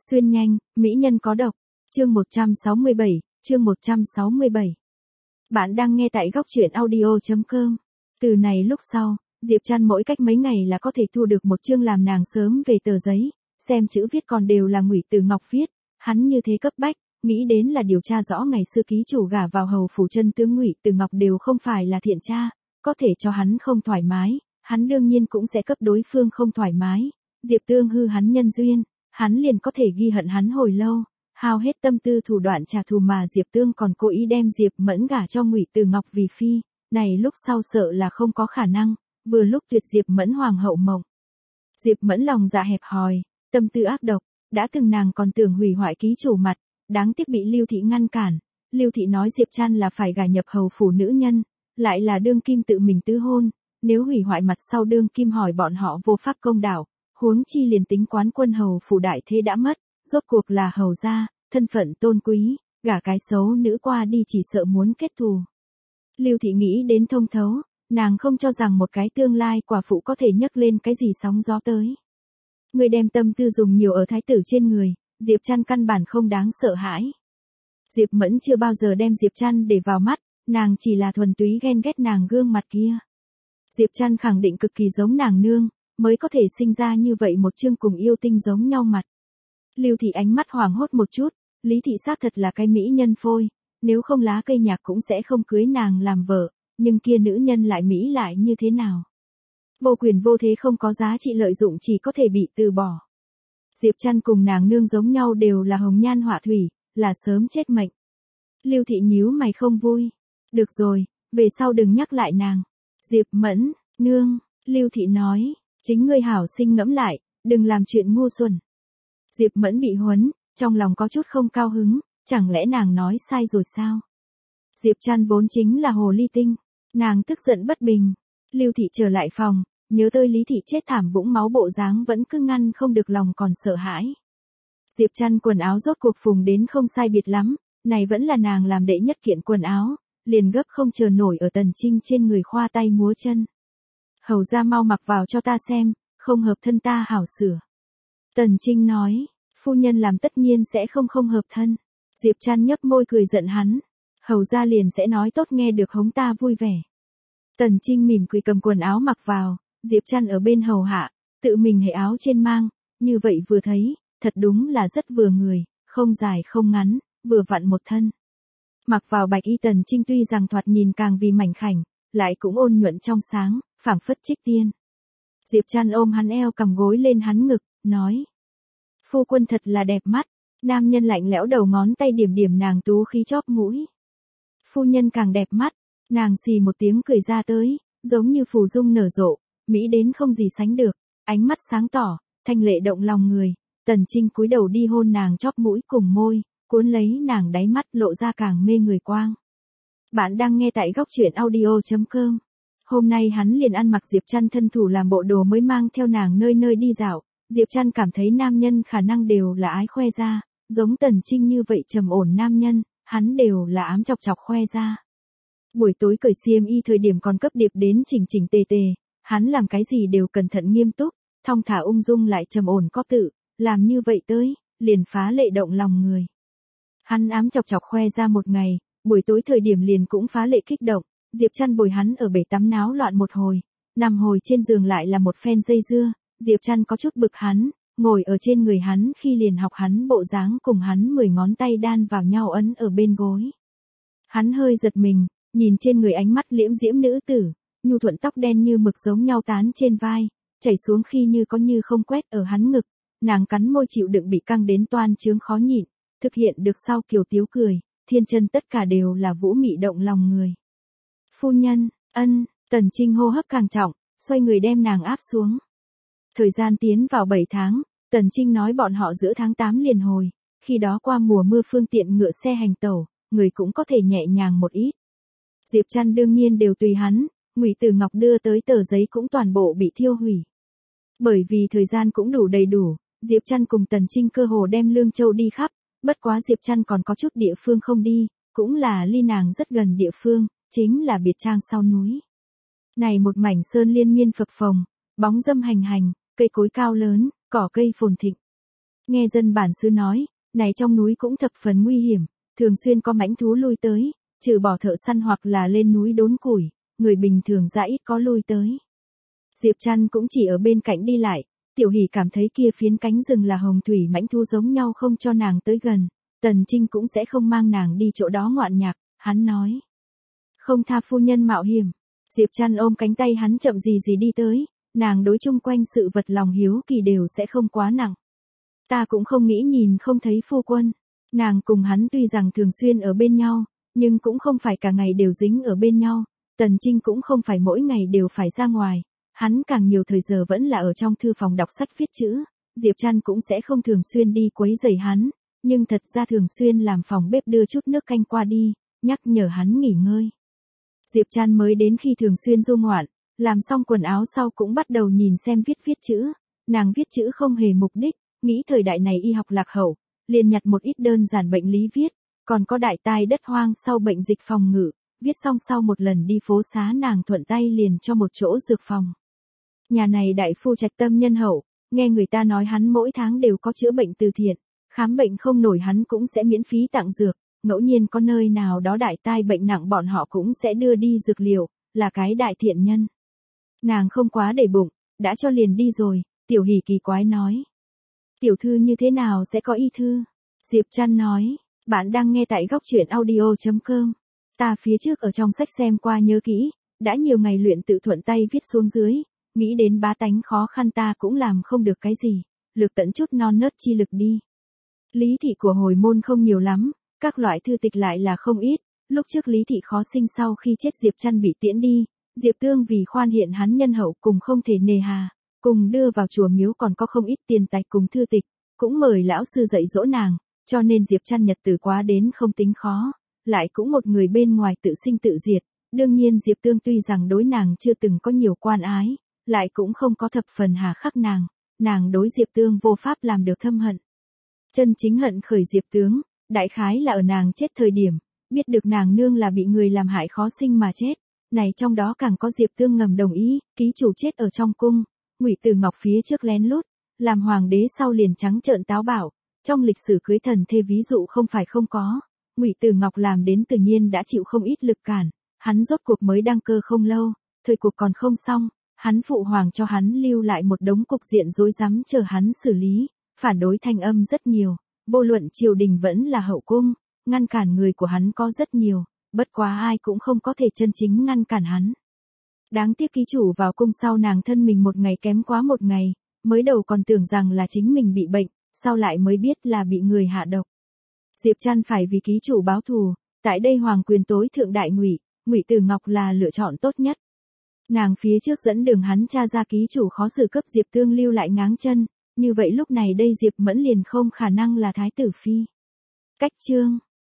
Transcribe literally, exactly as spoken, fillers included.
Xuyên nhanh, mỹ nhân có độc. Chương một trăm sáu mươi bảy, chương một trăm sáu mươi bảy. Bạn đang nghe tại góc truyện audio chấm com. Từ này lúc sau, Diệp Trăn mỗi cách mấy ngày là có thể thu được một chương làm nàng sớm về tờ giấy, xem chữ viết còn đều là Ngụy Từ Ngọc viết, hắn như thế cấp bách, nghĩ đến là điều tra rõ ngày xưa ký chủ gả vào hầu phủ chân tướng Ngụy Từ Ngọc đều không phải là thiện tra, có thể cho hắn không thoải mái, hắn đương nhiên cũng sẽ cấp đối phương không thoải mái. Diệp Tương hư hắn nhân duyên, hắn liền có thể ghi hận hắn hồi lâu, hao hết tâm tư thủ đoạn trả thù mà Diệp Tương còn cố ý đem Diệp Mẫn gả cho Ngụy Từ Ngọc vì phi, này lúc sau sợ là không có khả năng, vừa lúc tuyệt Diệp Mẫn hoàng hậu mộng. Diệp Mẫn lòng dạ hẹp hòi, tâm tư ác độc, đã từng nàng còn tưởng hủy hoại ký chủ mặt, đáng tiếc bị Lưu Thị ngăn cản. Lưu Thị nói Diệp Trăn là phải gả nhập hầu phủ nữ nhân, lại là đương kim tự mình tứ hôn, nếu hủy hoại mặt sau đương kim hỏi bọn họ vô pháp công đạo, huống chi liền tính quán quân hầu phủ đại thế đã mất, rốt cuộc là hầu gia, thân phận tôn quý, gả cái xấu nữ qua đi chỉ sợ muốn kết thù. Lưu Thị nghĩ đến thông thấu, nàng không cho rằng một cái tương lai quả phụ có thể nhấc lên cái gì sóng gió tới. Người đem tâm tư dùng nhiều ở thái tử trên người, Diệp Trăn căn bản không đáng sợ hãi. Diệp Mẫn chưa bao giờ đem Diệp Trăn để vào mắt, nàng chỉ là thuần túy ghen ghét nàng gương mặt kia. Diệp Trăn khẳng định cực kỳ giống nàng nương, mới có thể sinh ra như vậy một chương cùng yêu tinh giống nhau mặt. Lưu Thị ánh mắt hoảng hốt một chút, Lý Thị xác thật là cái mỹ nhân phôi, nếu không lá cây nhạc cũng sẽ không cưới nàng làm vợ, nhưng kia nữ nhân lại mỹ lại như thế nào? Vô quyền vô thế không có giá trị lợi dụng chỉ có thể bị từ bỏ. Diệp Trăn cùng nàng nương giống nhau đều là hồng nhan họa thủy, là sớm chết mệnh. Lưu Thị nhíu mày không vui. Được rồi, về sau đừng nhắc lại nàng. Diệp Mẫn, nương, Lưu Thị nói, chính ngươi hảo sinh ngẫm lại, đừng làm chuyện ngu xuẩn. Diệp Mẫn bị huấn, trong lòng có chút không cao hứng, chẳng lẽ nàng nói sai rồi sao? Diệp Trăn vốn chính là hồ ly tinh, nàng tức giận bất bình. Lưu Thị trở lại phòng, nhớ tới Lý Thị chết thảm vũng máu bộ dáng vẫn cứ ngăn không được lòng còn sợ hãi. Diệp Trăn quần áo rốt cuộc phùng đến không sai biệt lắm, này vẫn là nàng làm đệ nhất kiện quần áo, liền gấp không chờ nổi ở Tần Trinh trên người khoa tay múa chân. Hầu ra mau mặc vào cho ta xem, không hợp thân ta hảo sửa. Tần Trinh nói, phu nhân làm tất nhiên sẽ không không hợp thân. Diệp Trăn nhấp môi cười giận hắn, hầu ra liền sẽ nói tốt nghe được hống ta vui vẻ. Tần Trinh mỉm cười cầm quần áo mặc vào, Diệp Trăn ở bên hầu hạ, tự mình hệ áo trên mang, như vậy vừa thấy, thật đúng là rất vừa người, không dài không ngắn, vừa vặn một thân. Mặc vào bạch y Tần Trinh tuy rằng thoạt nhìn càng vì mảnh khảnh, lại cũng ôn nhuận trong sáng, phảng phất trích tiên. Diệp Trăn ôm hắn eo cầm gối lên hắn ngực, nói. Phu quân thật là đẹp mắt, nam nhân lạnh lẽo đầu ngón tay điểm điểm nàng tú khí chóp mũi. Phu nhân càng đẹp mắt, nàng xì một tiếng cười ra tới, giống như phù dung nở rộ, mỹ đến không gì sánh được, ánh mắt sáng tỏ, thanh lệ động lòng người. Tần Trinh cúi đầu đi hôn nàng chóp mũi cùng môi, cuốn lấy nàng đáy mắt lộ ra càng mê người quang. Bạn đang nghe tại góc truyện audio chấm com. Hôm nay hắn liền ăn mặc Diệp Trăn thân thủ làm bộ đồ mới mang theo nàng nơi nơi đi dạo. Diệp Trăn cảm thấy nam nhân khả năng đều là ái khoe ra, giống Tần Trinh như vậy trầm ổn nam nhân, hắn đều là ám chọc chọc khoe ra. Buổi tối cởi xiêm y thời điểm còn cấp điệp đến chỉnh chỉnh tề tề, hắn làm cái gì đều cẩn thận nghiêm túc, thong thả ung dung lại trầm ổn có tự, làm như vậy tới, liền phá lệ động lòng người. Hắn ám chọc chọc khoe ra một ngày, buổi tối thời điểm liền cũng phá lệ kích động, Diệp Trăn bồi hắn ở bể tắm náo loạn một hồi, nằm hồi trên giường lại là một phen dây dưa, Diệp Trăn có chút bực hắn, ngồi ở trên người hắn khi liền học hắn bộ dáng cùng hắn mười ngón tay đan vào nhau ấn ở bên gối. Hắn hơi giật mình, nhìn trên người ánh mắt liễm diễm nữ tử, nhu thuận tóc đen như mực giống nhau tán trên vai, chảy xuống khi như có như không quét ở hắn ngực, nàng cắn môi chịu đựng bị căng đến toan trướng khó nhịn, thực hiện được sau kiều tiếu cười, thiên chân tất cả đều là vũ mị động lòng người. Phu nhân, ân, Tần Trinh hô hấp càng trọng, xoay người đem nàng áp xuống. Thời gian tiến vào bảy tháng, Tần Trinh nói bọn họ giữa tháng tám liền hồi, khi đó qua mùa mưa phương tiện ngựa xe hành tẩu, người cũng có thể nhẹ nhàng một ít. Diệp Trăn đương nhiên đều tùy hắn, Ngụy Từ Ngọc đưa tới tờ giấy cũng toàn bộ bị thiêu hủy. Bởi vì thời gian cũng đủ đầy đủ, Diệp Trăn cùng Tần Trinh cơ hồ đem Lương Châu đi khắp, bất quá Diệp Trăn còn có chút địa phương không đi, cũng là ly nàng rất gần địa phương, chính là biệt trang sau núi. Này một mảnh sơn liên miên phập phồng, bóng dâm hành hành, cây cối cao lớn, cỏ cây phồn thịnh. Nghe dân bản xứ nói, này trong núi cũng thập phần nguy hiểm, thường xuyên có mãnh thú lui tới, trừ bỏ thợ săn hoặc là lên núi đốn củi, người bình thường ra ít có lui tới. Diệp Trăn cũng chỉ ở bên cạnh đi lại, Tiểu Hỷ cảm thấy kia phiến cánh rừng là hồng thủy mãnh thú giống nhau không cho nàng tới gần, Tần Trinh cũng sẽ không mang nàng đi chỗ đó ngoạn nhạc, hắn nói. Không tha phu nhân mạo hiểm. Diệp Trăn ôm cánh tay hắn chậm gì gì đi tới, nàng đối chung quanh sự vật lòng hiếu kỳ đều sẽ không quá nặng. Ta cũng không nghĩ nhìn không thấy phu quân. Nàng cùng hắn tuy rằng thường xuyên ở bên nhau, nhưng cũng không phải cả ngày đều dính ở bên nhau. Tần Trinh cũng không phải mỗi ngày đều phải ra ngoài. Hắn càng nhiều thời giờ vẫn là ở trong thư phòng đọc sách viết chữ. Diệp Trăn cũng sẽ không thường xuyên đi quấy rầy hắn, nhưng thật ra thường xuyên làm phòng bếp đưa chút nước canh qua đi, nhắc nhở hắn nghỉ ngơi. Diệp Trăn mới đến khi thường xuyên du ngoạn, làm xong quần áo sau cũng bắt đầu nhìn xem viết viết chữ. Nàng viết chữ không hề mục đích, nghĩ thời đại này y học lạc hậu, liền nhặt một ít đơn giản bệnh lý viết, còn có đại tai đất hoang sau bệnh dịch phòng ngự, viết xong sau một lần đi phố xá nàng thuận tay liền cho một chỗ dược phòng. Nhà này đại phu trạch tâm nhân hậu, nghe người ta nói hắn mỗi tháng đều có chữa bệnh từ thiện, khám bệnh không nổi hắn cũng sẽ miễn phí tặng dược, ngẫu nhiên có nơi nào đó đại tai bệnh nặng bọn họ cũng sẽ đưa đi dược liệu, là cái đại thiện nhân. Nàng không quá để bụng, đã cho liền đi rồi, Tiểu Hỷ kỳ quái nói. Tiểu thư như thế nào sẽ có y thư? Diệp Trăn nói, bạn đang nghe tại góc truyện audio chấm com. Ta phía trước ở trong sách xem qua nhớ kỹ, đã nhiều ngày luyện tự thuận tay viết xuống dưới, nghĩ đến bá tánh khó khăn ta cũng làm không được cái gì, lược tận chút non nớt chi lực đi. Lý thị của hồi môn không nhiều lắm, các loại thư tịch lại là không ít, lúc trước Lý thị khó sinh sau khi chết Diệp Trăn bị tiễn đi, Diệp Tương vì khoan hiện hắn nhân hậu cùng không thể nề hà, cùng đưa vào chùa miếu còn có không ít tiền tài cùng thư tịch, cũng mời lão sư dạy dỗ nàng, cho nên Diệp Trăn nhật tử quá đến không tính khó, lại cũng một người bên ngoài tự sinh tự diệt, đương nhiên Diệp Tương tuy rằng đối nàng chưa từng có nhiều quan ái, lại cũng không có thập phần hà khắc nàng, nàng đối Diệp Tương vô pháp làm được thâm hận. Chân chính hận khởi Diệp Tướng, đại khái là ở nàng chết thời điểm, biết được nàng nương là bị người làm hại khó sinh mà chết, này trong đó càng có Diệp Tương ngầm đồng ý, ký chủ chết ở trong cung, Ngụy Tử Ngọc phía trước lén lút, làm hoàng đế sau liền trắng trợn táo bạo, trong lịch sử cưới thần thê ví dụ không phải không có, Ngụy Tử Ngọc làm đến tự nhiên đã chịu không ít lực cản, hắn rốt cuộc mới đăng cơ không lâu, thời cuộc còn không xong, hắn phụ hoàng cho hắn lưu lại một đống cục diện rối rắm chờ hắn xử lý, phản đối thanh âm rất nhiều, vô luận triều đình vẫn là hậu cung, ngăn cản người của hắn có rất nhiều, bất quá ai cũng không có thể chân chính ngăn cản hắn. Đáng tiếc ký chủ vào cung sau nàng thân mình một ngày kém quá một ngày, mới đầu còn tưởng rằng là chính mình bị bệnh, sau lại mới biết là bị người hạ độc. Diệp Trăn phải vì ký chủ báo thù, tại đây hoàng quyền tối thượng đại Ngụy, Ngụy Tử Ngọc là lựa chọn tốt nhất. Nàng phía trước dẫn đường hắn tra ra ký chủ khó xử cấp Diệp Tương lưu lại ngáng chân, như vậy lúc này đây Diệp Mẫn liền không khả năng là thái tử phi. Cách chương